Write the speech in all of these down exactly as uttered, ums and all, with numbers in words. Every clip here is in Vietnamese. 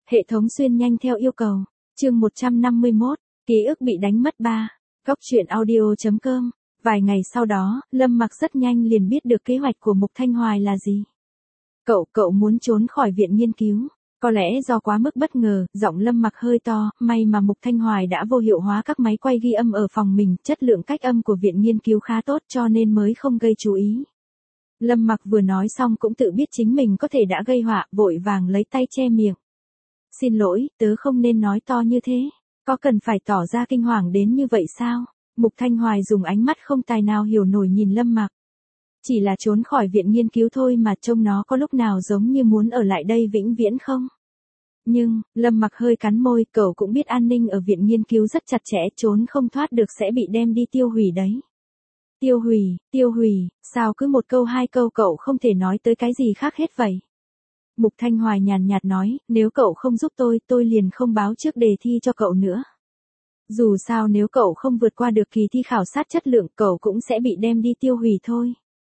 Hệ thống xuyên nhanh theo yêu cầu. Chương một trăm năm mươi mốt, ký ức bị đánh mất ba. Góc truyện audio chấm com. Vài ngày sau đó, Lâm Mặc rất nhanh liền biết được kế hoạch của Mục Thanh Hoài là gì. Cậu, cậu muốn trốn khỏi viện nghiên cứu. Có lẽ do quá mức bất ngờ, giọng Lâm Mặc hơi to, may mà Mục Thanh Hoài đã vô hiệu hóa các máy quay ghi âm ở phòng mình, chất lượng cách âm của viện nghiên cứu khá tốt cho nên mới không gây chú ý. Lâm Mặc vừa nói xong cũng tự biết chính mình có thể đã gây họa, vội vàng lấy tay che miệng. Xin lỗi, tớ không nên nói to như thế, có cần phải tỏ ra kinh hoàng đến như vậy sao? Mục Thanh Hoài dùng ánh mắt không tài nào hiểu nổi nhìn Lâm Mặc. Chỉ là trốn khỏi viện nghiên cứu thôi mà trông nó có lúc nào giống như muốn ở lại đây vĩnh viễn không? Nhưng, Lâm Mặc hơi cắn môi, cậu cũng biết an ninh ở viện nghiên cứu rất chặt chẽ, trốn không thoát được sẽ bị đem đi tiêu hủy đấy. Tiêu hủy, tiêu hủy, sao cứ một câu hai câu cậu không thể nói tới cái gì khác hết vậy? Mục Thanh Hoài nhàn nhạt nói, nếu cậu không giúp tôi, tôi liền không báo trước đề thi cho cậu nữa. Dù sao nếu cậu không vượt qua được kỳ thi khảo sát chất lượng, cậu cũng sẽ bị đem đi tiêu hủy thôi.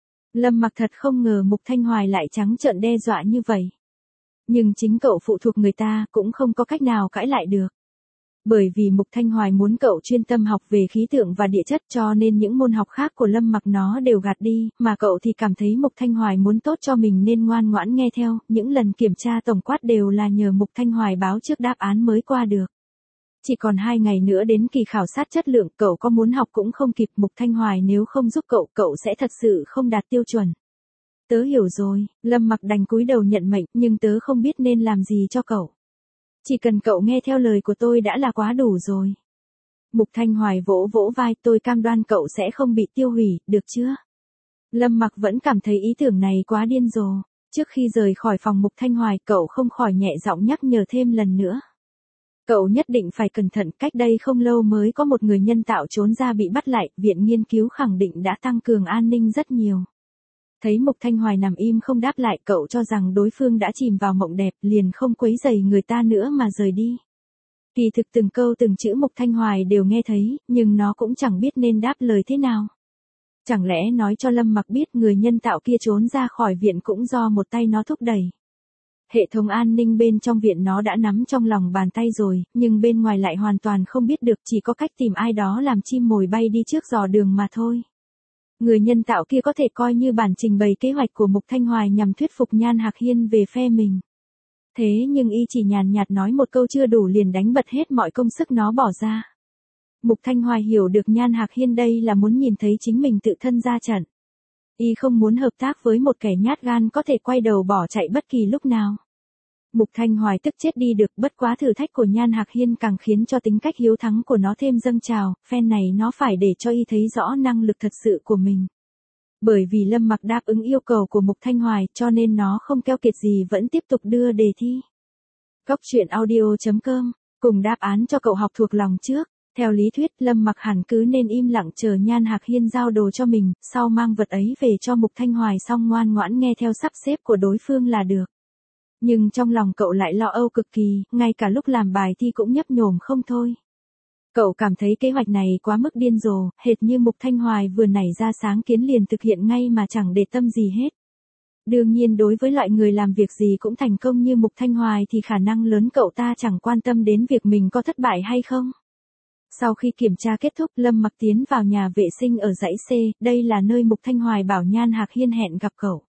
Lâm Mặc thật không ngờ Mục Thanh Hoài lại trắng trợn đe dọa như vậy. Nhưng chính cậu phụ thuộc người ta, cũng không có cách nào cãi lại được. Bởi vì Mục Thanh Hoài muốn cậu chuyên tâm học về khí tượng và địa chất cho nên những môn học khác của Lâm Mặc nó đều gạt đi, mà cậu thì cảm thấy Mục Thanh Hoài muốn tốt cho mình nên ngoan ngoãn nghe theo, những lần kiểm tra tổng quát đều là nhờ Mục Thanh Hoài báo trước đáp án mới qua được. Chỉ còn hai ngày nữa đến kỳ khảo sát chất lượng, cậu có muốn học cũng không kịp. Mục Thanh Hoài nếu không giúp cậu, cậu sẽ thật sự không đạt tiêu chuẩn. Tớ hiểu rồi, Lâm Mặc đành cúi đầu nhận mệnh, nhưng tớ không biết nên làm gì cho cậu. Chỉ cần cậu nghe theo lời của tôi đã là quá đủ rồi. Mục Thanh Hoài vỗ vỗ vai, tôi cam đoan cậu sẽ không bị tiêu hủy, được chưa? Lâm Mặc vẫn cảm thấy ý tưởng này quá điên rồ. Trước khi rời khỏi phòng Mục Thanh Hoài, cậu không khỏi nhẹ giọng nhắc nhở thêm lần nữa. Cậu nhất định phải cẩn thận, cách đây không lâu mới có một người nhân tạo trốn ra bị bắt lại, viện nghiên cứu khẳng định đã tăng cường an ninh rất nhiều. Thấy Mục Thanh Hoài nằm im không đáp lại, cậu cho rằng đối phương đã chìm vào mộng đẹp, liền không quấy rầy người ta nữa mà rời đi. Kỳ thực từng câu từng chữ Mục Thanh Hoài đều nghe thấy, nhưng nó cũng chẳng biết nên đáp lời thế nào. Chẳng lẽ nói cho Lâm Mặc biết người nhân tạo kia trốn ra khỏi viện cũng do một tay nó thúc đẩy. Hệ thống an ninh bên trong viện nó đã nắm trong lòng bàn tay rồi, nhưng bên ngoài lại hoàn toàn không biết được, chỉ có cách tìm ai đó làm chim mồi bay đi trước dò đường mà thôi. Người nhân tạo kia có thể coi như bản trình bày kế hoạch của Mục Thanh Hoài nhằm thuyết phục Nhan Hạc Hiên về phe mình. Thế nhưng y chỉ nhàn nhạt nói một câu chưa đủ liền đánh bật hết mọi công sức nó bỏ ra. Mục Thanh Hoài hiểu được Nhan Hạc Hiên đây là muốn nhìn thấy chính mình tự thân ra trận. Y không muốn hợp tác với một kẻ nhát gan có thể quay đầu bỏ chạy bất kỳ lúc nào. Mục Thanh Hoài tức chết đi được, bất quá thử thách của Nhan Hạc Hiên càng khiến cho tính cách hiếu thắng của nó thêm dâng trào, phen này nó phải để cho y thấy rõ năng lực thật sự của mình. Bởi vì Lâm Mặc đáp ứng yêu cầu của Mục Thanh Hoài cho nên nó không keo kiệt gì vẫn tiếp tục đưa đề thi. Góc truyện audio chấm com, cùng đáp án cho cậu học thuộc lòng trước. Theo lý thuyết, Lâm Mặc hẳn cứ nên im lặng chờ Nhan Hạc Hiên giao đồ cho mình, sau mang vật ấy về cho Mục Thanh Hoài xong ngoan ngoãn nghe theo sắp xếp của đối phương là được. Nhưng trong lòng cậu lại lo âu cực kỳ, ngay cả lúc làm bài thi cũng nhấp nhổm không thôi. Cậu cảm thấy kế hoạch này quá mức điên rồ, hệt như Mục Thanh Hoài vừa nảy ra sáng kiến liền thực hiện ngay mà chẳng để tâm gì hết. Đương nhiên đối với loại người làm việc gì cũng thành công như Mục Thanh Hoài thì khả năng lớn cậu ta chẳng quan tâm đến việc mình có thất bại hay không. Sau khi kiểm tra kết thúc, Lâm Mặc tiến vào nhà vệ sinh ở dãy C, đây là nơi Mục Thanh Hoài bảo Nhan Hạc Hiên hẹn gặp cậu.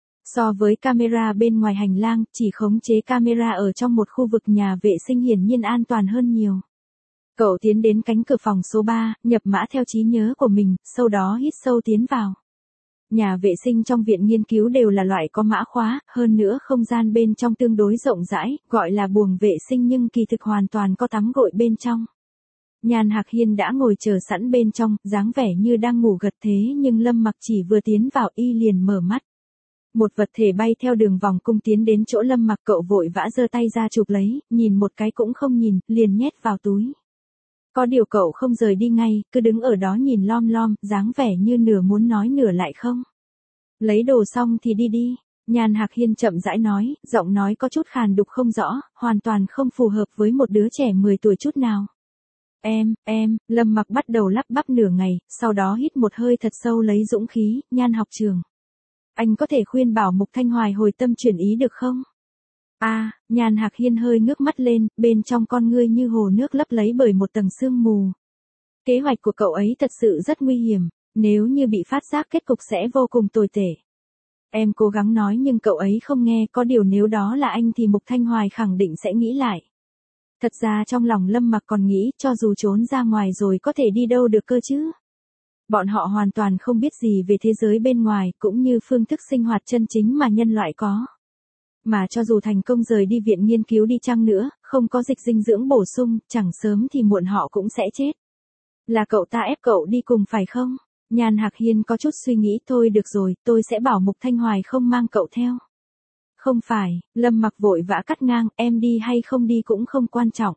So với camera bên ngoài hành lang, chỉ khống chế camera ở trong một khu vực nhà vệ sinh hiển nhiên an toàn hơn nhiều. Cậu tiến đến cánh cửa phòng số ba, nhập mã theo trí nhớ của mình, sau đó hít sâu tiến vào. Nhà vệ sinh trong viện nghiên cứu đều là loại có mã khóa, hơn nữa không gian bên trong tương đối rộng rãi, gọi là buồng vệ sinh nhưng kỳ thực hoàn toàn có tắm gội bên trong. Nhan Hạc Hiên đã ngồi chờ sẵn bên trong, dáng vẻ như đang ngủ gật thế nhưng Lâm Mặc chỉ vừa tiến vào y liền mở mắt. Một vật thể bay theo đường vòng cung tiến đến chỗ Lâm Mặc, cậu vội vã giơ tay ra chụp lấy, nhìn một cái cũng không nhìn, liền nhét vào túi. Có điều cậu không rời đi ngay, cứ đứng ở đó nhìn lom lom, dáng vẻ như nửa muốn nói nửa lại không. Lấy đồ xong thì đi đi, Nhan Hạc Hiên chậm rãi nói, giọng nói có chút khàn đục không rõ, hoàn toàn không phù hợp với một đứa trẻ mười tuổi chút nào. Em, em, Lâm Mặc bắt đầu lắp bắp nửa ngày, sau đó hít một hơi thật sâu lấy dũng khí, Nhan học trường. Anh có thể khuyên bảo Mục Thanh Hoài hồi tâm chuyển ý được không? A, Nhan Hạc Hiên hơi ngước mắt lên, bên trong con ngươi như hồ nước lấp lấy bởi một tầng sương mù. Kế hoạch của cậu ấy thật sự rất nguy hiểm, nếu như bị phát giác kết cục sẽ vô cùng tồi tệ. Em cố gắng nói nhưng cậu ấy không nghe, có điều nếu đó là anh thì Mục Thanh Hoài khẳng định sẽ nghĩ lại. Thật ra trong lòng Lâm Mặc còn nghĩ cho dù trốn ra ngoài rồi có thể đi đâu được cơ chứ. Bọn họ hoàn toàn không biết gì về thế giới bên ngoài cũng như phương thức sinh hoạt chân chính mà nhân loại có. Mà cho dù thành công rời đi viện nghiên cứu đi chăng nữa, không có dịch dinh dưỡng bổ sung, chẳng sớm thì muộn họ cũng sẽ chết. Là cậu ta ép cậu đi cùng phải không? Nhan Hạc Hiên có chút suy nghĩ, thôi được rồi, tôi sẽ bảo Mục Thanh Hoài không mang cậu theo. Không phải, Lâm Mặc vội vã cắt ngang, em đi hay không đi cũng không quan trọng.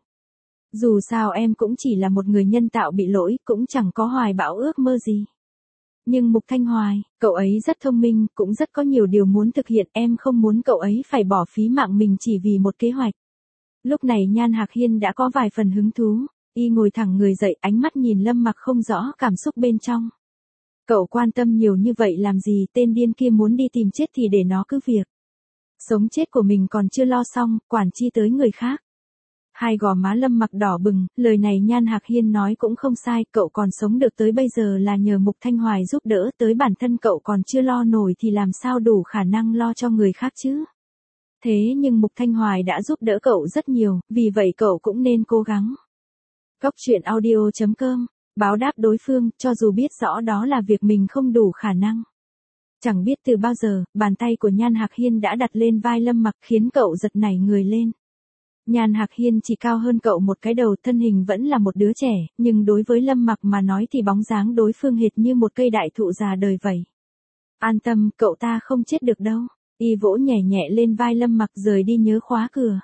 Dù sao em cũng chỉ là một người nhân tạo bị lỗi, cũng chẳng có hoài bão ước mơ gì. Nhưng Mục Thanh Hoài, cậu ấy rất thông minh, cũng rất có nhiều điều muốn thực hiện, em không muốn cậu ấy phải bỏ phí mạng mình chỉ vì một kế hoạch. Lúc này Nhan Hạc Hiên đã có vài phần hứng thú, y ngồi thẳng người dậy, ánh mắt nhìn Lâm Mặc không rõ cảm xúc bên trong. Cậu quan tâm nhiều như vậy làm gì, tên điên kia muốn đi tìm chết thì để nó cứ việc. Sống chết của mình còn chưa lo xong, quản chi tới người khác. Hai gò má Lâm Mặc đỏ bừng, lời này Nhan Hạc Hiên nói cũng không sai, cậu còn sống được tới bây giờ là nhờ Mục Thanh Hoài giúp đỡ, tới bản thân cậu còn chưa lo nổi thì làm sao đủ khả năng lo cho người khác chứ. Thế nhưng Mục Thanh Hoài đã giúp đỡ cậu rất nhiều, vì vậy cậu cũng nên cố gắng. Góc truyện audio chấm com, báo đáp đối phương, cho dù biết rõ đó là việc mình không đủ khả năng. Chẳng biết từ bao giờ, bàn tay của Nhan Hạc Hiên đã đặt lên vai Lâm Mặc khiến cậu giật nảy người lên. Nhan Hạc Hiên chỉ cao hơn cậu một cái đầu, thân hình vẫn là một đứa trẻ, nhưng đối với Lâm Mặc mà nói thì bóng dáng đối phương hệt như một cây đại thụ già đời vậy. An tâm, cậu ta không chết được đâu. Y vỗ nhẹ nhẹ lên vai Lâm Mặc rời đi nhớ khóa cửa.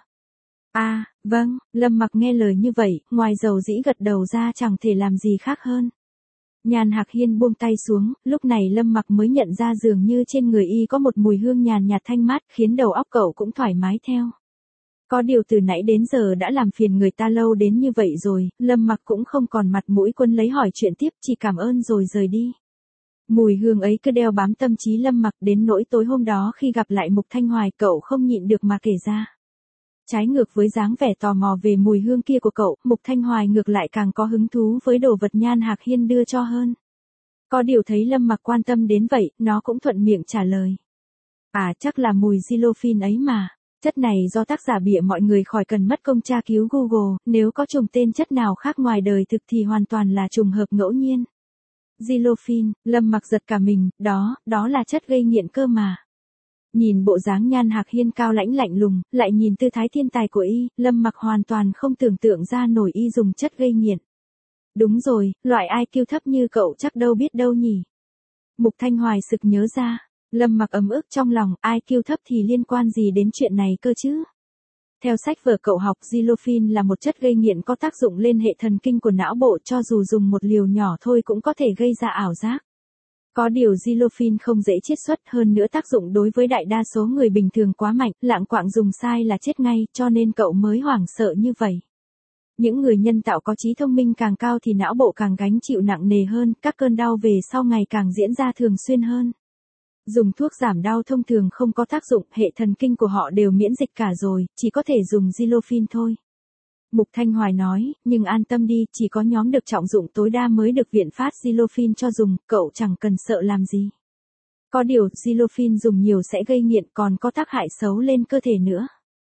À, vâng, Lâm Mặc nghe lời như vậy, ngoài dầu dĩ gật đầu ra chẳng thể làm gì khác hơn. Nhan Hạc Hiên buông tay xuống, lúc này Lâm Mặc mới nhận ra dường như trên người y có một mùi hương nhàn nhạt thanh mát khiến đầu óc cậu cũng thoải mái theo. Có điều từ nãy đến giờ đã làm phiền người ta lâu đến như vậy rồi, Lâm Mặc cũng không còn mặt mũi quân lấy hỏi chuyện tiếp, chỉ cảm ơn rồi rời đi. Mùi hương ấy cứ đeo bám tâm trí Lâm Mặc đến nỗi tối hôm đó khi gặp lại Mục Thanh Hoài cậu không nhịn được mà kể ra. Trái ngược với dáng vẻ tò mò về mùi hương kia của cậu, Mục Thanh Hoài ngược lại càng có hứng thú với đồ vật Nhan Hạc Hiên đưa cho hơn. Có điều thấy Lâm Mặc quan tâm đến vậy, nó cũng thuận miệng trả lời. À chắc là mùi Xilofin ấy mà. Chất này do tác giả bịa, mọi người khỏi cần mất công tra cứu Google, nếu có trùng tên chất nào khác ngoài đời thực thì hoàn toàn là trùng hợp ngẫu nhiên. Xilofin, Lâm Mặc giật cả mình, đó, đó là chất gây nghiện cơ mà. Nhìn bộ dáng Nhan Hạc Hiên cao lãnh lạnh lùng, lại nhìn tư thái thiên tài của y, Lâm Mặc hoàn toàn không tưởng tượng ra nổi y dùng chất gây nghiện. Đúng rồi, loại i kiu thấp như cậu chắc đâu biết đâu nhỉ. Mục Thanh Hoài sực nhớ ra. Lâm Mặc ấm ức trong lòng, i kiu thấp thì liên quan gì đến chuyện này cơ chứ? Theo sách vở cậu học, Xilofin là một chất gây nghiện có tác dụng lên hệ thần kinh của não bộ, cho dù dùng một liều nhỏ thôi cũng có thể gây ra ảo giác. Có điều Xilofin không dễ chiết xuất, hơn nữa tác dụng đối với đại đa số người bình thường quá mạnh, lạng quạng dùng sai là chết ngay, cho nên cậu mới hoảng sợ như vậy. Những người nhân tạo có trí thông minh càng cao thì não bộ càng gánh chịu nặng nề hơn, các cơn đau về sau ngày càng diễn ra thường xuyên hơn. Dùng thuốc giảm đau thông thường không có tác dụng, hệ thần kinh của họ đều miễn dịch cả rồi, chỉ có thể dùng Xilofin thôi. Mục Thanh Hoài nói, nhưng an tâm đi, chỉ có nhóm được trọng dụng tối đa mới được viện phát Xilofin cho dùng, cậu chẳng cần sợ làm gì. Có điều, Xilofin dùng nhiều sẽ gây nghiện, còn có tác hại xấu lên cơ thể nữa.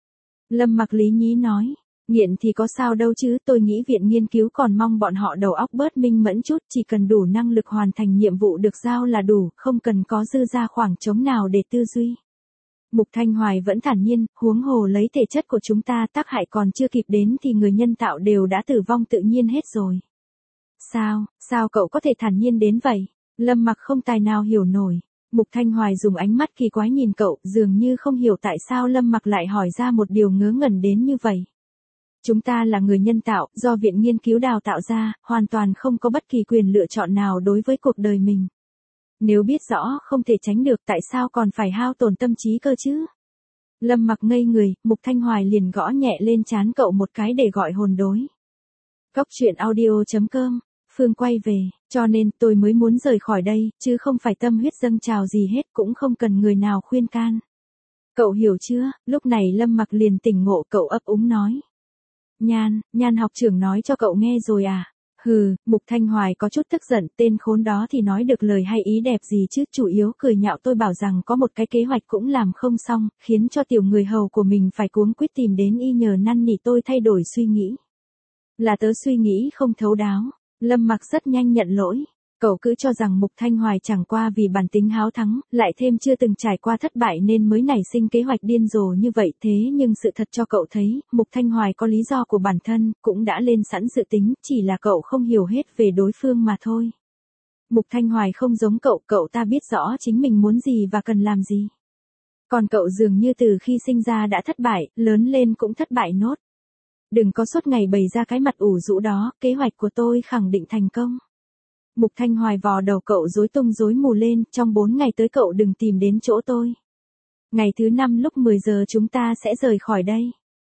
Lâm Mặc lý nhí nói, nghiện thì có sao đâu chứ, tôi nghĩ viện nghiên cứu còn mong bọn họ đầu óc bớt minh mẫn chút, chỉ cần đủ năng lực hoàn thành nhiệm vụ được giao là đủ, không cần có dư ra khoảng trống nào để tư duy. Mục Thanh Hoài vẫn thản nhiên, huống hồ lấy thể chất của chúng ta, tác hại còn chưa kịp đến thì người nhân tạo đều đã tử vong tự nhiên hết rồi. Sao, sao cậu có thể thản nhiên đến vậy? Lâm Mặc không tài nào hiểu nổi. Mục Thanh Hoài dùng ánh mắt kỳ quái nhìn cậu, dường như không hiểu tại sao Lâm Mặc lại hỏi ra một điều ngớ ngẩn đến như vậy. Chúng ta là người nhân tạo, do viện nghiên cứu đào tạo ra, hoàn toàn không có bất kỳ quyền lựa chọn nào đối với cuộc đời mình. Nếu biết rõ không thể tránh được tại sao còn phải hao tổn tâm trí cơ chứ? Lâm Mặc ngây người, Mục Thanh Hoài liền gõ nhẹ lên trán cậu một cái để gọi hồn đối. Góc truyện audio chấm com, Phương quay về, cho nên tôi mới muốn rời khỏi đây, chứ không phải tâm huyết dâng trào gì hết, cũng không cần người nào khuyên can. Cậu hiểu chưa? Lúc này Lâm Mặc liền tỉnh ngộ, cậu ấp úng nói. Nhan, Nhan học trưởng nói cho cậu nghe rồi à? Hừ, Mục Thanh Hoài có chút tức giận, tên khốn đó thì nói được lời hay ý đẹp gì chứ, chủ yếu cười nhạo tôi bảo rằng có một cái kế hoạch cũng làm không xong, khiến cho tiểu người hầu của mình phải cuống quýt tìm đến y nhờ năn nỉ tôi thay đổi suy nghĩ. Là tớ suy nghĩ không thấu đáo. Lâm Mặc rất nhanh nhận lỗi. Cậu cứ cho rằng Mục Thanh Hoài chẳng qua vì bản tính háo thắng, lại thêm chưa từng trải qua thất bại nên mới nảy sinh kế hoạch điên rồ như vậy, thế nhưng sự thật cho cậu thấy, Mục Thanh Hoài có lý do của bản thân, cũng đã lên sẵn dự tính, chỉ là cậu không hiểu hết về đối phương mà thôi. Mục Thanh Hoài không giống cậu, cậu ta biết rõ chính mình muốn gì và cần làm gì. Còn cậu dường như từ khi sinh ra đã thất bại, lớn lên cũng thất bại nốt. Đừng có suốt ngày bày ra cái mặt ủ rũ đó, kế hoạch của tôi khẳng định thành công. Mục Thanh Hoài vò đầu cậu rối tung rối mù lên, trong bốn ngày tới cậu đừng tìm đến chỗ tôi. Ngày thứ năm lúc mười giờ chúng ta sẽ rời khỏi đây.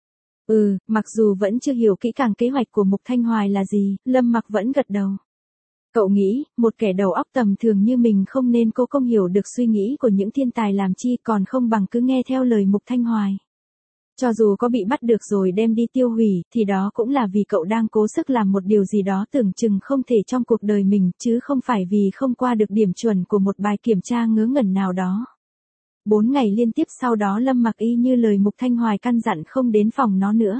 Ừ, mặc dù vẫn chưa hiểu kỹ càng kế hoạch của Mục Thanh Hoài là gì, Lâm Mặc vẫn gật đầu. Cậu nghĩ, một kẻ đầu óc tầm thường như mình không nên cố công hiểu được suy nghĩ của những thiên tài làm chi, còn không bằng cứ nghe theo lời Mục Thanh Hoài. Cho dù có bị bắt được rồi đem đi tiêu hủy, thì đó cũng là vì cậu đang cố sức làm một điều gì đó tưởng chừng không thể trong cuộc đời mình, chứ không phải vì không qua được điểm chuẩn của một bài kiểm tra ngớ ngẩn nào đó. Bốn ngày liên tiếp sau đó Lâm Mặc y như lời Mục Thanh Hoài căn dặn không đến phòng nó nữa.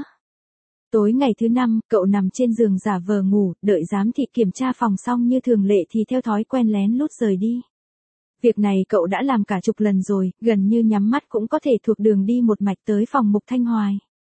Tối ngày thứ năm, cậu nằm trên giường giả vờ ngủ, đợi giám thị kiểm tra phòng xong như thường lệ thì theo thói quen lén lút rời đi. Việc này cậu đã làm cả chục lần rồi, gần như nhắm mắt cũng có thể thuộc đường đi một mạch tới phòng Mục Thanh Hoài.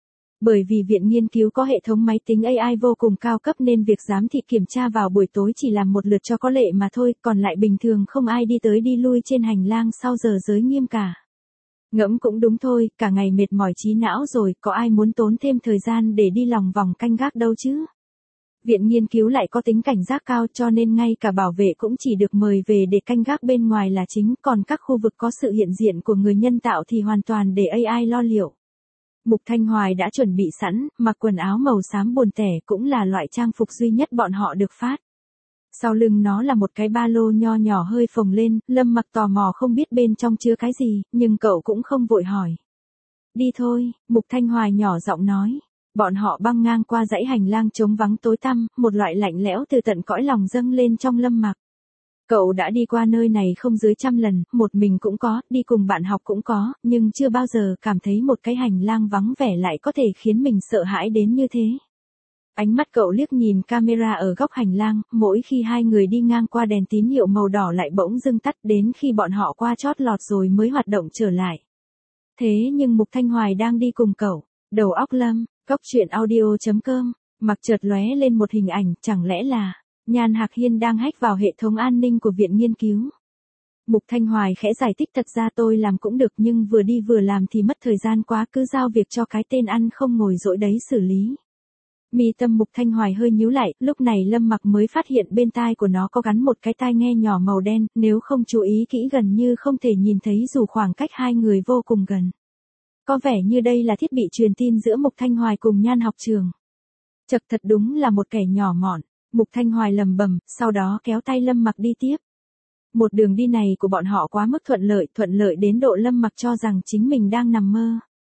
Bởi vì viện nghiên cứu có hệ thống máy tính a i vô cùng cao cấp nên việc giám thị kiểm tra vào buổi tối chỉ làm một lượt cho có lệ mà thôi, còn lại bình thường không ai đi tới đi lui trên hành lang sau giờ giới nghiêm cả. Ngẫm cũng đúng thôi, cả ngày mệt mỏi trí não rồi, có ai muốn tốn thêm thời gian để đi lòng vòng canh gác đâu chứ. Viện nghiên cứu lại có tính cảnh giác cao cho nên ngay cả bảo vệ cũng chỉ được mời về để canh gác bên ngoài là chính, còn các khu vực có sự hiện diện của người nhân tạo thì hoàn toàn để a i lo liệu. Mục Thanh Hoài đã chuẩn bị sẵn, mặc quần áo màu xám buồn tẻ cũng là loại trang phục duy nhất bọn họ được phát. Sau lưng nó là một cái ba lô nho nhỏ hơi phồng lên, Lâm Mặc tò mò không biết bên trong chứa cái gì, nhưng cậu cũng không vội hỏi. Đi thôi, Mục Thanh Hoài nhỏ giọng nói. Bọn họ băng ngang qua dãy hành lang trống vắng tối tăm, một loại lạnh lẽo từ tận cõi lòng dâng lên trong Lâm Mặc. Cậu đã đi qua nơi này không dưới trăm lần, một mình cũng có, đi cùng bạn học cũng có, nhưng chưa bao giờ cảm thấy một cái hành lang vắng vẻ lại có thể khiến mình sợ hãi đến như thế. Ánh mắt cậu liếc nhìn camera ở góc hành lang, mỗi khi hai người đi ngang qua đèn tín hiệu màu đỏ lại bỗng dưng tắt, đến khi bọn họ qua chót lọt rồi mới hoạt động trở lại. Thế nhưng Mục Thanh Hoài đang đi cùng cậu. Đầu óc Lâm, Cóc truyện audio chấm com, mặc chợt lóe lên một hình ảnh, chẳng lẽ là Nhan Hạc Hiên đang hack vào hệ thống an ninh của viện nghiên cứu. Mục Thanh Hoài khẽ giải thích, thật ra tôi làm cũng được nhưng vừa đi vừa làm thì mất thời gian quá, cứ giao việc cho cái tên ăn không ngồi dỗi đấy xử lý. Mi tâm Mục Thanh Hoài hơi nhíu lại, lúc này Lâm Mặc mới phát hiện bên tai của nó có gắn một cái tai nghe nhỏ màu đen, nếu không chú ý kỹ gần như không thể nhìn thấy dù khoảng cách hai người vô cùng gần. Có vẻ như đây là thiết bị truyền tin giữa Mục Thanh Hoài cùng Nhan học trường. Chật, thật đúng là một kẻ nhỏ mọn, Mục Thanh Hoài lầm bầm, sau đó kéo tay Lâm Mặc đi tiếp. Một đường đi này của bọn họ quá mức thuận lợi, thuận lợi đến độ Lâm Mặc cho rằng chính mình đang nằm mơ.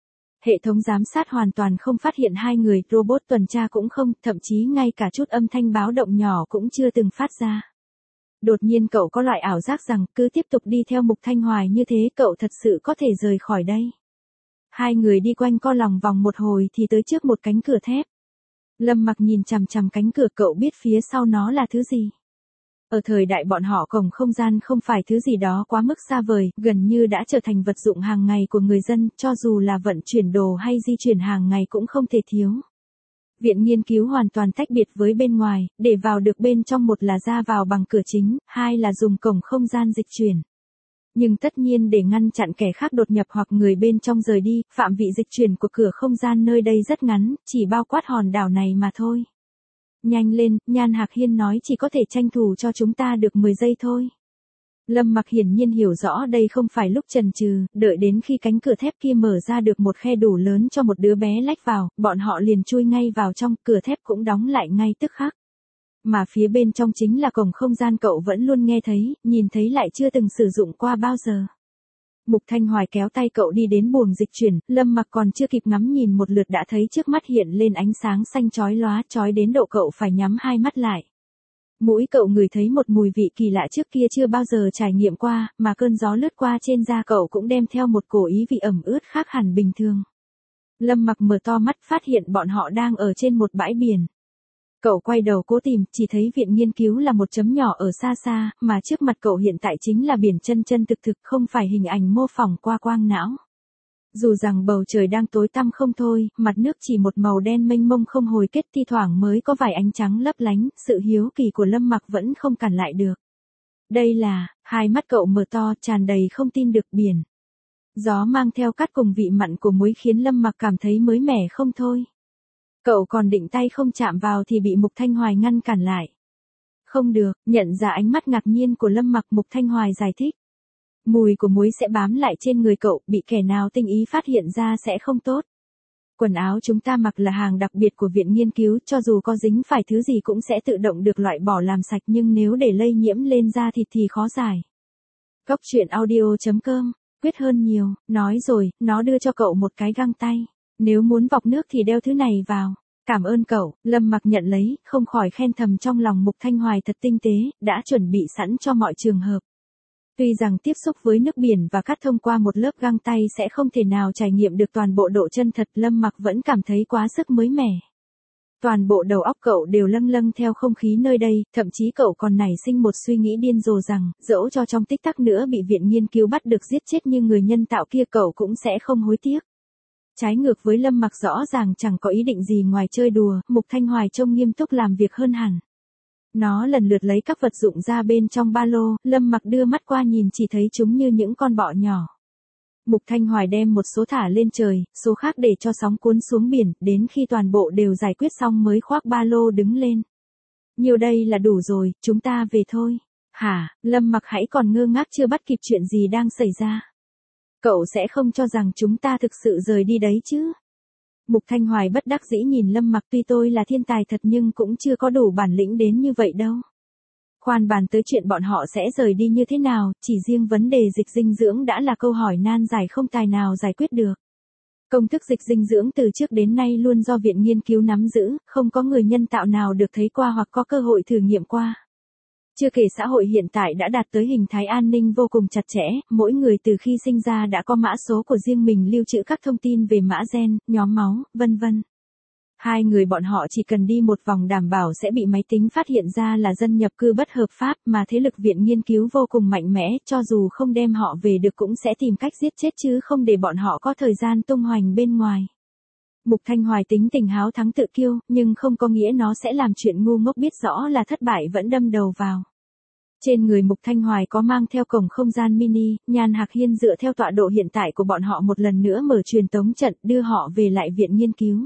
Hệ thống giám sát hoàn toàn không phát hiện hai người, robot tuần tra cũng không, thậm chí ngay cả chút âm thanh báo động nhỏ cũng chưa từng phát ra. Đột nhiên cậu có loại ảo giác rằng cứ tiếp tục đi theo Mục Thanh Hoài như thế cậu thật sự có thể rời khỏi đây. Hai người đi quanh co lòng vòng một hồi thì tới trước một cánh cửa thép. Lâm Mặc nhìn chằm chằm cánh cửa, cậu biết phía sau nó là thứ gì. Ở thời đại bọn họ cổng không gian không phải thứ gì đó quá mức xa vời, gần như đã trở thành vật dụng hàng ngày của người dân, cho dù là vận chuyển đồ hay di chuyển hàng ngày cũng không thể thiếu. Viện nghiên cứu hoàn toàn tách biệt với bên ngoài, để vào được bên trong một là ra vào bằng cửa chính, hai là dùng cổng không gian dịch chuyển. Nhưng tất nhiên để ngăn chặn kẻ khác đột nhập hoặc người bên trong rời đi, phạm vị dịch chuyển của cửa không gian nơi đây rất ngắn, chỉ bao quát hòn đảo này mà thôi. Nhanh lên, Nhan Hạc Hiên nói, chỉ có thể tranh thủ cho chúng ta được mười giây thôi. Lâm Mặc hiển nhiên hiểu rõ đây không phải lúc chần chừ, đợi đến khi cánh cửa thép kia mở ra được một khe đủ lớn cho một đứa bé lách vào, bọn họ liền chui ngay vào trong, cửa thép cũng đóng lại ngay tức khắc. Mà phía bên trong chính là cổng không gian cậu vẫn luôn nghe thấy, nhìn thấy lại chưa từng sử dụng qua bao giờ. Mục Thanh Hoài kéo tay cậu đi đến buồng dịch chuyển, Lâm Mặc còn chưa kịp ngắm nhìn một lượt đã thấy trước mắt hiện lên ánh sáng xanh chói lóa, chói đến độ cậu phải nhắm hai mắt lại. Mũi cậu ngửi thấy một mùi vị kỳ lạ trước kia chưa bao giờ trải nghiệm qua, mà cơn gió lướt qua trên da cậu cũng đem theo một cổ ý vị ẩm ướt khác hẳn bình thường. Lâm Mặc mở to mắt phát hiện bọn họ đang ở trên một bãi biển. Cậu quay đầu cố tìm, chỉ thấy viện nghiên cứu là một chấm nhỏ ở xa xa, mà trước mặt cậu hiện tại chính là biển chân chân thực thực, không phải hình ảnh mô phỏng qua quang não. Dù rằng bầu trời đang tối tăm không thôi, mặt nước chỉ một màu đen mênh mông không hồi kết, thi thoảng mới có vài ánh trắng lấp lánh, sự hiếu kỳ của Lâm Mặc vẫn không cản lại được. Đây là, hai mắt cậu mở to, tràn đầy không tin được biển. Gió mang theo cát cùng vị mặn của muối khiến Lâm Mặc cảm thấy mới mẻ không thôi. Cậu còn định tay không chạm vào thì bị Mục Thanh Hoài ngăn cản lại. Không được, nhận ra ánh mắt ngạc nhiên của Lâm Mặc, Mục Thanh Hoài giải thích. Mùi của muối sẽ bám lại trên người cậu, bị kẻ nào tinh ý phát hiện ra sẽ không tốt. Quần áo chúng ta mặc là hàng đặc biệt của viện nghiên cứu, cho dù có dính phải thứ gì cũng sẽ tự động được loại bỏ làm sạch, nhưng nếu để lây nhiễm lên da thịt thì khó giải. Góc truyện audio chấm com, quyết hơn nhiều, nói rồi, nó đưa cho cậu một cái găng tay. Nếu muốn vọc nước thì đeo thứ này vào. Cảm ơn cậu, Lâm Mặc nhận lấy, không khỏi khen thầm trong lòng. Mục Thanh Hoài thật tinh tế, đã chuẩn bị sẵn cho mọi trường hợp. Tuy rằng tiếp xúc với nước biển và cát thông qua một lớp găng tay sẽ không thể nào trải nghiệm được toàn bộ độ chân thật, Lâm Mặc vẫn cảm thấy quá sức mới mẻ. Toàn bộ đầu óc cậu đều lâng lâng theo không khí nơi đây, thậm chí cậu còn nảy sinh một suy nghĩ điên rồ rằng, dẫu cho trong tích tắc nữa bị viện nghiên cứu bắt được giết chết như người nhân tạo kia cậu cũng sẽ không hối tiếc. Trái ngược với Lâm Mặc rõ ràng chẳng có ý định gì ngoài chơi đùa, Mục Thanh Hoài trông nghiêm túc làm việc hơn hẳn. Nó lần lượt lấy các vật dụng ra bên trong ba lô, Lâm Mặc đưa mắt qua nhìn chỉ thấy chúng như những con bọ nhỏ. Mục Thanh Hoài đem một số thả lên trời, số khác để cho sóng cuốn xuống biển, đến khi toàn bộ đều giải quyết xong mới khoác ba lô đứng lên. Nhiều đây là đủ rồi, chúng ta về thôi. Hả, Lâm Mặc hãy còn ngơ ngác chưa bắt kịp chuyện gì đang xảy ra. Cậu sẽ không cho rằng chúng ta thực sự rời đi đấy chứ? Mục Thanh Hoài bất đắc dĩ nhìn Lâm Mặc, tuy tôi là thiên tài thật nhưng cũng chưa có đủ bản lĩnh đến như vậy đâu. Khoan bàn tới chuyện bọn họ sẽ rời đi như thế nào, chỉ riêng vấn đề dịch dinh dưỡng đã là câu hỏi nan giải không tài nào giải quyết được. Công thức dịch dinh dưỡng từ trước đến nay luôn do viện nghiên cứu nắm giữ, không có người nhân tạo nào được thấy qua hoặc có cơ hội thử nghiệm qua. Chưa kể xã hội hiện tại đã đạt tới hình thái an ninh vô cùng chặt chẽ, mỗi người từ khi sinh ra đã có mã số của riêng mình lưu trữ các thông tin về mã gen, nhóm máu, vân vân. Hai người bọn họ chỉ cần đi một vòng đảm bảo sẽ bị máy tính phát hiện ra là dân nhập cư bất hợp pháp, mà thế lực viện nghiên cứu vô cùng mạnh mẽ, cho dù không đem họ về được cũng sẽ tìm cách giết chết chứ không để bọn họ có thời gian tung hoành bên ngoài. Mục Thanh Hoài tính tình háo thắng tự kiêu, nhưng không có nghĩa nó sẽ làm chuyện ngu ngốc, biết rõ là thất bại vẫn đâm đầu vào. Trên người Mục Thanh Hoài có mang theo cổng không gian mini, Nhan Hạc Hiên dựa theo tọa độ hiện tại của bọn họ một lần nữa mở truyền tống trận đưa họ về lại viện nghiên cứu.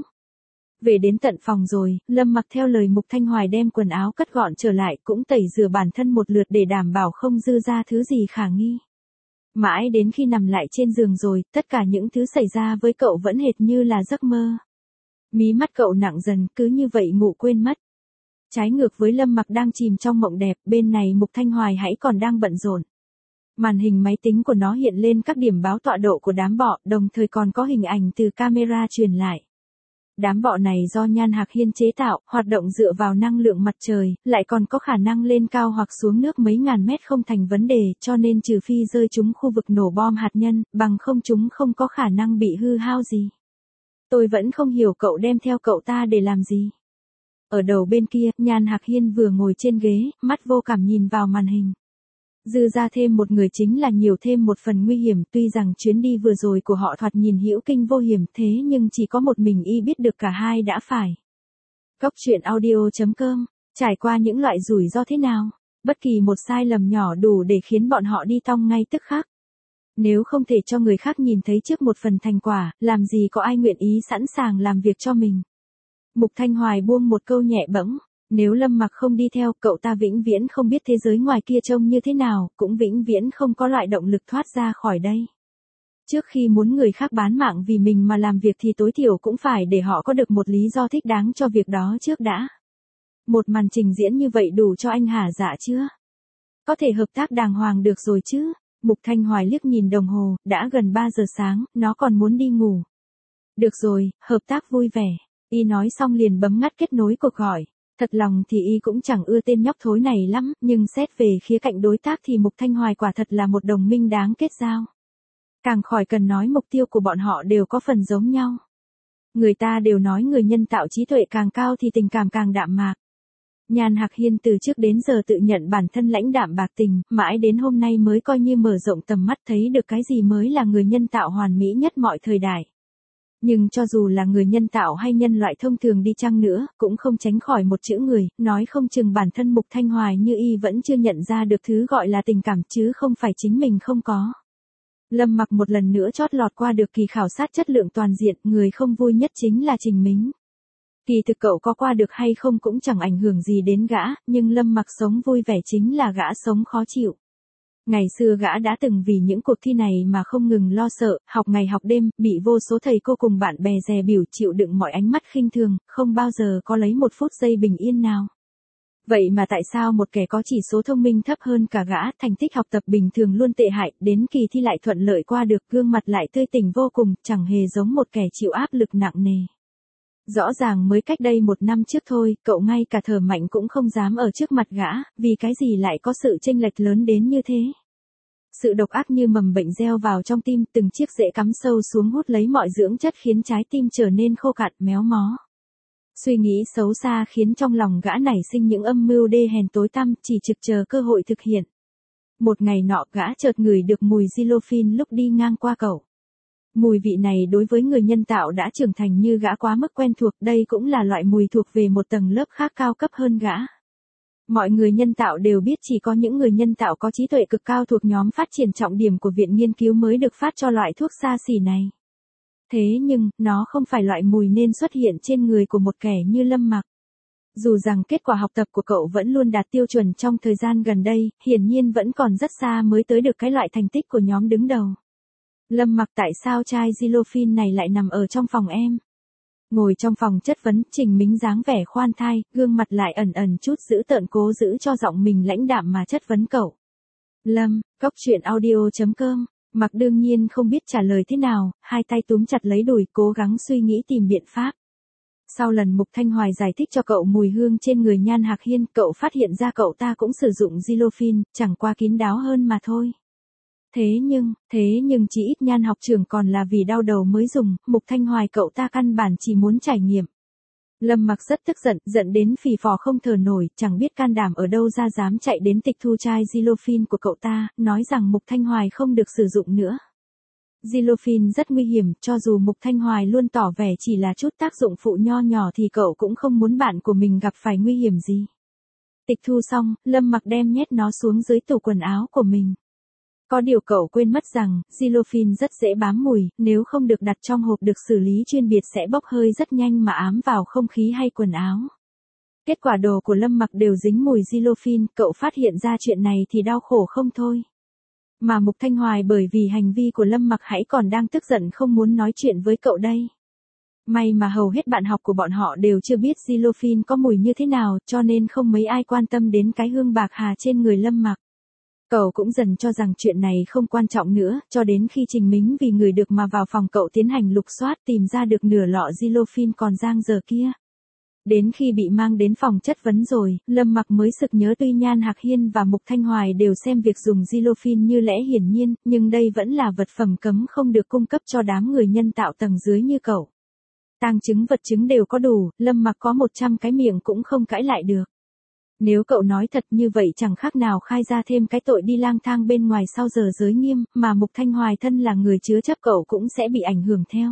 Về đến tận phòng rồi, Lâm Mặc theo lời Mục Thanh Hoài đem quần áo cất gọn trở lại, cũng tẩy rửa bản thân một lượt để đảm bảo không dư ra thứ gì khả nghi. Mãi đến khi nằm lại trên giường rồi, tất cả những thứ xảy ra với cậu vẫn hệt như là giấc mơ. Mí mắt cậu nặng dần, cứ như vậy ngủ quên mất. Trái ngược với Lâm Mặc đang chìm trong mộng đẹp, bên này Mục Thanh Hoài hãy còn đang bận rộn. Màn hình máy tính của nó hiện lên các điểm báo tọa độ của đám bọ, đồng thời còn có hình ảnh từ camera truyền lại. Đám bọ này do Nhan Hạc Hiên chế tạo, hoạt động dựa vào năng lượng mặt trời, lại còn có khả năng lên cao hoặc xuống nước mấy ngàn mét không thành vấn đề, cho nên trừ phi rơi trúng khu vực nổ bom hạt nhân, bằng không chúng không có khả năng bị hư hao gì. Tôi vẫn không hiểu cậu đem theo cậu ta để làm gì. Ở đầu bên kia, Nhan Hạc Hiên vừa ngồi trên ghế, mắt vô cảm nhìn vào màn hình. Dư ra thêm một người chính là nhiều thêm một phần nguy hiểm, tuy rằng chuyến đi vừa rồi của họ thoạt nhìn hữu kinh vô hiểm thế nhưng chỉ có một mình y biết được cả hai đã phải. Góc truyện audio chấm com, trải qua những loại rủi ro thế nào, bất kỳ một sai lầm nhỏ đủ để khiến bọn họ đi tong ngay tức khắc. Nếu không thể cho người khác nhìn thấy trước một phần thành quả, làm gì có ai nguyện ý sẵn sàng làm việc cho mình. Mục Thanh Hoài buông một câu nhẹ bẫng. Nếu Lâm Mặc không đi theo, cậu ta vĩnh viễn không biết thế giới ngoài kia trông như thế nào, cũng vĩnh viễn không có loại động lực thoát ra khỏi đây. Trước khi muốn người khác bán mạng vì mình mà làm việc thì tối thiểu cũng phải để họ có được một lý do thích đáng cho việc đó trước đã. Một màn trình diễn như vậy đủ cho anh hả dạ chưa? Có thể hợp tác đàng hoàng được rồi chứ? Mục Thanh Hoài liếc nhìn đồng hồ, đã gần ba giờ sáng, nó còn muốn đi ngủ. Được rồi, hợp tác vui vẻ. Y nói xong liền bấm ngắt kết nối cuộc gọi. Thật lòng thì Y cũng chẳng ưa tên nhóc thối này lắm, nhưng xét về khía cạnh đối tác thì Mục Thanh Hoài quả thật là một đồng minh đáng kết giao. Càng khỏi cần nói mục tiêu của bọn họ đều có phần giống nhau. Người ta đều nói người nhân tạo trí tuệ càng cao thì tình cảm càng đạm mạc. Nhan Hạc Hiên từ trước đến giờ tự nhận bản thân lãnh đạm bạc tình, mãi đến hôm nay mới coi như mở rộng tầm mắt thấy được cái gì mới là người nhân tạo hoàn mỹ nhất mọi thời đại. Nhưng cho dù là người nhân tạo hay nhân loại thông thường đi chăng nữa, cũng không tránh khỏi một chữ người, nói không chừng bản thân Mục Thanh Hoài như Y vẫn chưa nhận ra được thứ gọi là tình cảm chứ không phải chính mình không có. Lâm Mặc một lần nữa chót lọt qua được kỳ khảo sát chất lượng toàn diện, người không vui nhất chính là Trình Mính. Kỳ thực cậu có qua được hay không cũng chẳng ảnh hưởng gì đến gã, nhưng Lâm Mặc sống vui vẻ chính là gã sống khó chịu. Ngày xưa gã đã từng vì những cuộc thi này mà không ngừng lo sợ, học ngày học đêm, bị vô số thầy cô cùng bạn bè dè bỉu, chịu đựng mọi ánh mắt khinh thường, không bao giờ có lấy một phút giây bình yên nào. Vậy mà tại sao một kẻ có chỉ số thông minh thấp hơn cả gã, thành tích học tập bình thường luôn tệ hại, đến kỳ thi lại thuận lợi qua được, gương mặt lại tươi tỉnh vô cùng, chẳng hề giống một kẻ chịu áp lực nặng nề. Rõ ràng mới cách đây một năm trước thôi, cậu ngay cả thở mạnh cũng không dám ở trước mặt gã, vì cái gì lại có sự chênh lệch lớn đến như thế. Sự độc ác như mầm bệnh gieo vào trong tim, từng chiếc rễ cắm sâu xuống hút lấy mọi dưỡng chất khiến trái tim trở nên khô cạn, méo mó. Suy nghĩ xấu xa khiến trong lòng gã nảy sinh những âm mưu đê hèn tối tăm, chỉ trực chờ cơ hội thực hiện. Một ngày nọ gã chợt ngửi được mùi Xylophine lúc đi ngang qua cậu. Mùi vị này đối với người nhân tạo đã trưởng thành như gã quá mức quen thuộc, đây cũng là loại mùi thuộc về một tầng lớp khác cao cấp hơn gã. Mọi người nhân tạo đều biết chỉ có những người nhân tạo có trí tuệ cực cao thuộc nhóm phát triển trọng điểm của viện nghiên cứu mới được phát cho loại thuốc xa xỉ này. Thế nhưng, nó không phải loại mùi nên xuất hiện trên người của một kẻ như Lâm Mặc. Dù rằng kết quả học tập của cậu vẫn luôn đạt tiêu chuẩn trong thời gian gần đây, hiển nhiên vẫn còn rất xa mới tới được cái loại thành tích của nhóm đứng đầu. Lâm Mặc, tại sao chai Xylophine này lại nằm ở trong phòng em? Ngồi trong phòng chất vấn, Trình Mính dáng vẻ khoan thai, gương mặt lại ẩn ẩn chút dữ tợn, cố giữ cho giọng mình lãnh đạm mà chất vấn cậu. Lâm, Cóc Truyện Audio chấm com. Mặc đương nhiên không biết trả lời thế nào, hai tay túm chặt lấy đùi, cố gắng suy nghĩ tìm biện pháp. Sau lần Mục Thanh Hoài giải thích cho cậu mùi hương trên người Nhan Hạc Hiên, cậu phát hiện ra cậu ta cũng sử dụng Xylophine, chẳng qua kín đáo hơn mà thôi. Thế nhưng, thế nhưng chỉ ít Nhan học trưởng còn là vì đau đầu mới dùng, Mục Thanh Hoài cậu ta căn bản chỉ muốn trải nghiệm. Lâm Mặc rất tức giận, giận đến phì phò không thở nổi, chẳng biết can đảm ở đâu ra dám chạy đến tịch thu chai Xylophine của cậu ta, nói rằng Mục Thanh Hoài không được sử dụng nữa. Xylophine rất nguy hiểm, cho dù Mục Thanh Hoài luôn tỏ vẻ chỉ là chút tác dụng phụ nho nhỏ thì cậu cũng không muốn bạn của mình gặp phải nguy hiểm gì. Tịch thu xong, Lâm Mặc đem nhét nó xuống dưới tủ quần áo của mình. Có điều cậu quên mất rằng, Xylophine rất dễ bám mùi, nếu không được đặt trong hộp được xử lý chuyên biệt sẽ bốc hơi rất nhanh mà ám vào không khí hay quần áo. Kết quả đồ của Lâm Mặc đều dính mùi Xylophine, cậu phát hiện ra chuyện này thì đau khổ không thôi. Mà Mục Thanh Hoài bởi vì hành vi của Lâm Mặc hãy còn đang tức giận không muốn nói chuyện với cậu đây. May mà hầu hết bạn học của bọn họ đều chưa biết Xylophine có mùi như thế nào, cho nên không mấy ai quan tâm đến cái hương bạc hà trên người Lâm Mặc. Cậu cũng dần cho rằng chuyện này không quan trọng nữa, cho đến khi Trình Mính vì người được mà vào phòng cậu tiến hành lục soát tìm ra được nửa lọ Xylophine còn dang dở kia. Đến khi bị mang đến phòng chất vấn rồi, Lâm Mặc mới sực nhớ tuy Nhan Hạc Hiên và Mục Thanh Hoài đều xem việc dùng Xylophine như lẽ hiển nhiên, nhưng đây vẫn là vật phẩm cấm không được cung cấp cho đám người nhân tạo tầng dưới như cậu. Tang chứng vật chứng đều có đủ, Lâm Mặc có một trăm cái miệng cũng không cãi lại được. Nếu cậu nói thật như vậy chẳng khác nào khai ra thêm cái tội đi lang thang bên ngoài sau giờ giới nghiêm, mà Mục Thanh Hoài thân là người chứa chấp cậu cũng sẽ bị ảnh hưởng theo.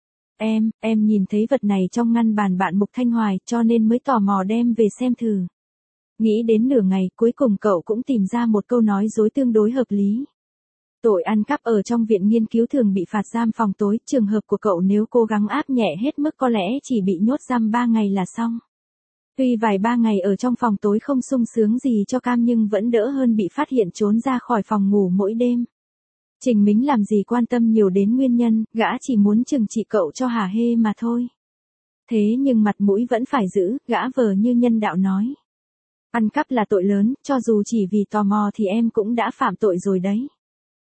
Em, em nhìn thấy vật này trong ngăn bàn bạn Mục Thanh Hoài cho nên mới tò mò đem về xem thử. Nghĩ đến nửa ngày cuối cùng cậu cũng tìm ra một câu nói dối tương đối hợp lý. Tội ăn cắp ở trong viện nghiên cứu thường bị phạt giam phòng tối, trường hợp của cậu nếu cố gắng áp nhẹ hết mức có lẽ chỉ bị nhốt giam ba ngày là xong. Tuy vài ba ngày ở trong phòng tối không sung sướng gì cho cam nhưng vẫn đỡ hơn bị phát hiện trốn ra khỏi phòng ngủ mỗi đêm. Trình Mính làm gì quan tâm nhiều đến nguyên nhân, gã chỉ muốn trừng trị cậu cho hả hê mà thôi. Thế nhưng mặt mũi vẫn phải giữ, gã vờ như nhân đạo nói. Ăn cắp là tội lớn, cho dù chỉ vì tò mò thì em cũng đã phạm tội rồi đấy.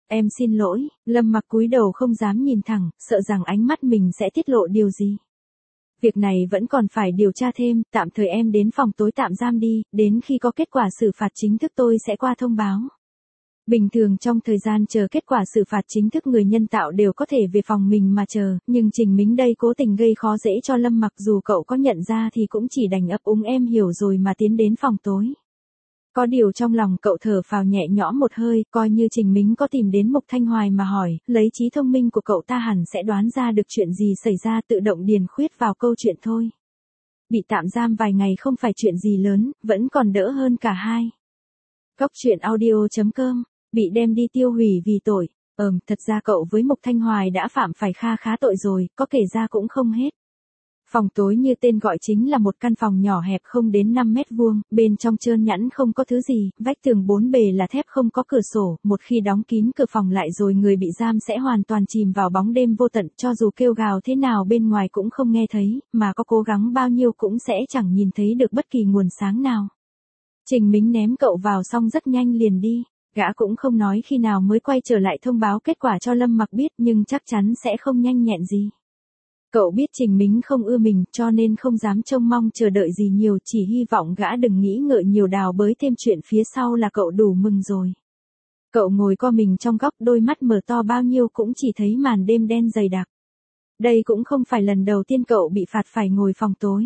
Em xin lỗi, Lâm Mặc cúi đầu không dám nhìn thẳng, sợ rằng ánh mắt mình sẽ tiết lộ điều gì. Việc này vẫn còn phải điều tra thêm, tạm thời em đến phòng tối tạm giam đi, đến khi có kết quả xử phạt chính thức tôi sẽ qua thông báo. Bình thường trong thời gian chờ kết quả xử phạt chính thức người nhân tạo đều có thể về phòng mình mà chờ, nhưng Trình Mính đây cố tình gây khó dễ cho Lâm Mặc, dù cậu có nhận ra thì cũng chỉ đành ấp úng em hiểu rồi mà tiến đến phòng tối. Có điều trong lòng cậu thở phào nhẹ nhõm một hơi, coi như Trình Mính có tìm đến Mục Thanh Hoài mà hỏi, lấy trí thông minh của cậu ta hẳn sẽ đoán ra được chuyện gì xảy ra, tự động điền khuyết vào câu chuyện thôi. Bị tạm giam vài ngày không phải chuyện gì lớn, vẫn còn đỡ hơn cả hai. Góc truyện audio chấm com, bị đem đi tiêu hủy vì tội. Ừm, thật ra cậu với Mục Thanh Hoài đã phạm phải kha khá tội rồi, có kể ra cũng không hết. Phòng tối như tên gọi chính là một căn phòng nhỏ hẹp không đến năm mét vuông, bên trong trơn nhẵn không có thứ gì, vách tường bốn bề là thép không có cửa sổ, một khi đóng kín cửa phòng lại rồi người bị giam sẽ hoàn toàn chìm vào bóng đêm vô tận, cho dù kêu gào thế nào bên ngoài cũng không nghe thấy, mà có cố gắng bao nhiêu cũng sẽ chẳng nhìn thấy được bất kỳ nguồn sáng nào. Trình Mính ném cậu vào xong rất nhanh liền đi, gã cũng không nói khi nào mới quay trở lại thông báo kết quả cho Lâm Mặc biết, nhưng chắc chắn sẽ không nhanh nhẹn gì. Cậu biết Trình Mính không ưa mình, cho nên không dám trông mong chờ đợi gì nhiều, chỉ hy vọng gã đừng nghĩ ngợi nhiều, đào bới thêm chuyện phía sau là cậu đủ mừng rồi. Cậu ngồi co mình trong góc, đôi mắt mở to bao nhiêu cũng chỉ thấy màn đêm đen dày đặc. Đây cũng không phải lần đầu tiên cậu bị phạt phải ngồi phòng tối.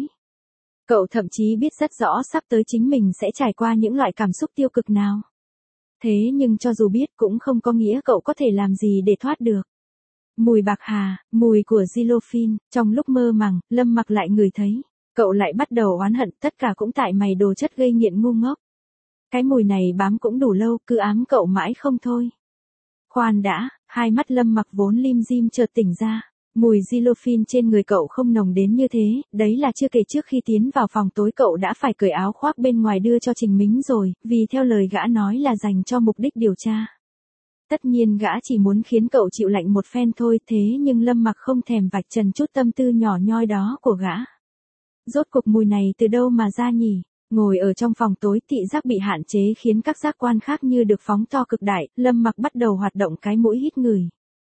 Cậu thậm chí biết rất rõ sắp tới chính mình sẽ trải qua những loại cảm xúc tiêu cực nào. Thế nhưng cho dù biết cũng không có nghĩa cậu có thể làm gì để thoát được. Mùi bạc hà, mùi của Zilofin, trong lúc mơ màng, Lâm Mặc lại ngửi thấy. Cậu lại bắt đầu oán hận, tất cả cũng tại mày đồ chất gây nghiện ngu ngốc. Cái mùi này bám cũng đủ lâu, cứ ám cậu mãi không thôi. Khoan đã, hai mắt Lâm Mặc vốn lim dim chợt tỉnh ra. Mùi Zilofin trên người cậu không nồng đến như thế, đấy là chưa kể trước khi tiến vào phòng tối cậu đã phải cởi áo khoác bên ngoài đưa cho Trình Mính rồi, vì theo lời gã nói là dành cho mục đích điều tra. Tất nhiên gã chỉ muốn khiến cậu chịu lạnh một phen thôi, thế nhưng Lâm Mặc không thèm vạch trần chút tâm tư nhỏ nhoi đó của gã. Rốt cuộc mùi này từ đâu mà ra nhỉ? Ngồi ở trong phòng tối, thị giác bị hạn chế khiến các giác quan khác như được phóng to cực đại, Lâm Mặc bắt đầu hoạt động cái mũi hít ngửi.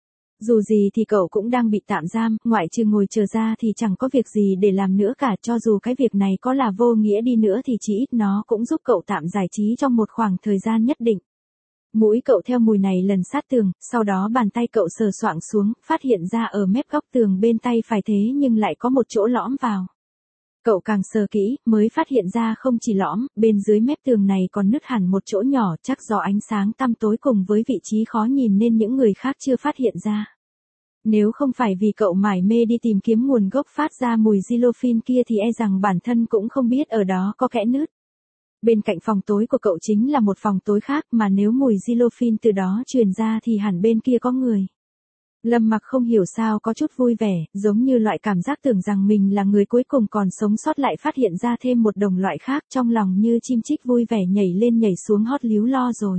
Dù gì thì cậu cũng đang bị tạm giam, ngoại trừ ngồi chờ ra thì chẳng có việc gì để làm nữa cả, cho dù cái việc này có là vô nghĩa đi nữa thì chỉ ít nó cũng giúp cậu tạm giải trí trong một khoảng thời gian nhất định. Mũi cậu theo mùi này lần sát tường, sau đó bàn tay cậu sờ soạng xuống, phát hiện ra ở mép góc tường bên tay phải thế nhưng lại có một chỗ lõm vào. Cậu càng sờ kỹ, mới phát hiện ra không chỉ lõm, bên dưới mép tường này còn nứt hẳn một chỗ nhỏ, chắc do ánh sáng tăm tối cùng với vị trí khó nhìn nên những người khác chưa phát hiện ra. Nếu không phải vì cậu mải mê đi tìm kiếm nguồn gốc phát ra mùi Zilofin kia thì e rằng bản thân cũng không biết ở đó có kẽ nứt. Bên cạnh phòng tối của cậu chính là một phòng tối khác, mà nếu mùi Zilofin từ đó truyền ra thì hẳn bên kia có người. Lâm Mặc không hiểu sao có chút vui vẻ, giống như loại cảm giác tưởng rằng mình là người cuối cùng còn sống sót lại phát hiện ra thêm một đồng loại khác, trong lòng như chim chích vui vẻ nhảy lên nhảy xuống hót líu lo rồi.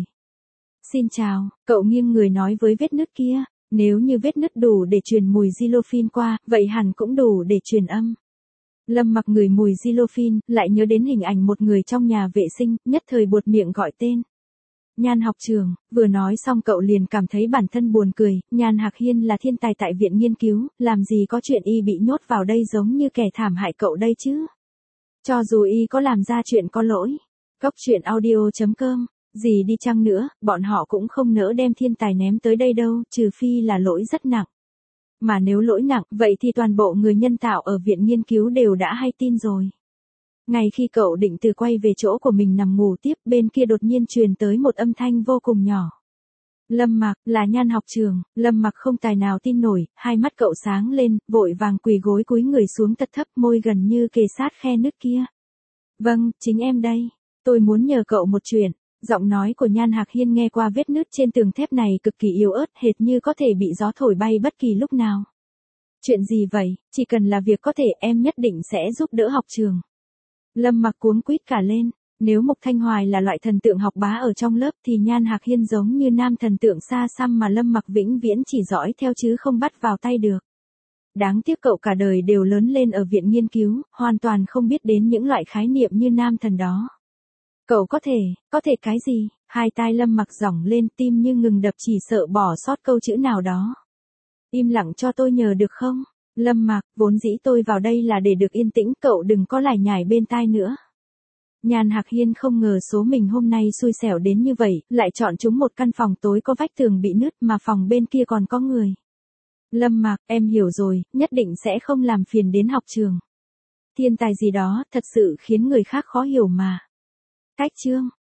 Xin chào, cậu nghiêng người nói với vết nứt kia, nếu như vết nứt đủ để truyền mùi Zilofin qua, vậy hẳn cũng đủ để truyền âm. Lâm Mặc ngửi mùi Zilofin, lại nhớ đến hình ảnh một người trong nhà vệ sinh, nhất thời buột miệng gọi tên. Nhan học trường, vừa nói xong cậu liền cảm thấy bản thân buồn cười, Nhan Hạc Hiên là thiên tài tại viện nghiên cứu, làm gì có chuyện y bị nhốt vào đây giống như kẻ thảm hại cậu đây chứ. Cho dù y có làm ra chuyện có lỗi. Góc truyện audio chấm com, gì đi chăng nữa, bọn họ cũng không nỡ đem thiên tài ném tới đây đâu, trừ phi là lỗi rất nặng. Mà nếu lỗi nặng, vậy thì toàn bộ người nhân tạo ở viện nghiên cứu đều đã hay tin rồi. Ngay khi cậu định từ quay về chỗ của mình nằm ngủ tiếp, bên kia đột nhiên truyền tới một âm thanh vô cùng nhỏ. Lâm Mặc, là Nhan học trường. Lâm Mặc không tài nào tin nổi, hai mắt cậu sáng lên, vội vàng quỳ gối cúi người xuống thật thấp, môi gần như kề sát khe nứt kia. Vâng, chính em đây. Tôi muốn nhờ cậu một chuyện. Giọng nói của Nhan Hạc Hiên nghe qua vết nứt trên tường thép này cực kỳ yếu ớt, hệt như có thể bị gió thổi bay bất kỳ lúc nào. Chuyện gì vậy? Chỉ cần là việc có thể, em nhất định sẽ giúp đỡ học trường. Lâm Mặc cuống quýt cả lên, nếu Mục Thanh Hoài là loại thần tượng học bá ở trong lớp thì Nhan Hạc Hiên giống như nam thần tượng xa xăm mà Lâm Mặc vĩnh viễn chỉ dõi theo chứ không bắt vào tay được. Đáng tiếc cậu cả đời đều lớn lên ở viện nghiên cứu, hoàn toàn không biết đến những loại khái niệm như nam thần đó. Cậu có thể, có thể cái gì? Hai tai Lâm Mặc giỏng lên, tim như ngừng đập, chỉ sợ bỏ sót câu chữ nào đó. Im lặng cho tôi nhờ được không? Lâm Mặc, vốn dĩ tôi vào đây là để được yên tĩnh, cậu đừng có lải nhải bên tai nữa. Nhan Hạc Hiên không ngờ số mình hôm nay xui xẻo đến như vậy, lại chọn chúng một căn phòng tối có vách tường bị nứt mà phòng bên kia còn có người. Lâm Mặc, em hiểu rồi, nhất định sẽ không làm phiền đến học trường. Thiên tài gì đó, thật sự khiến người khác khó hiểu mà. Cách chương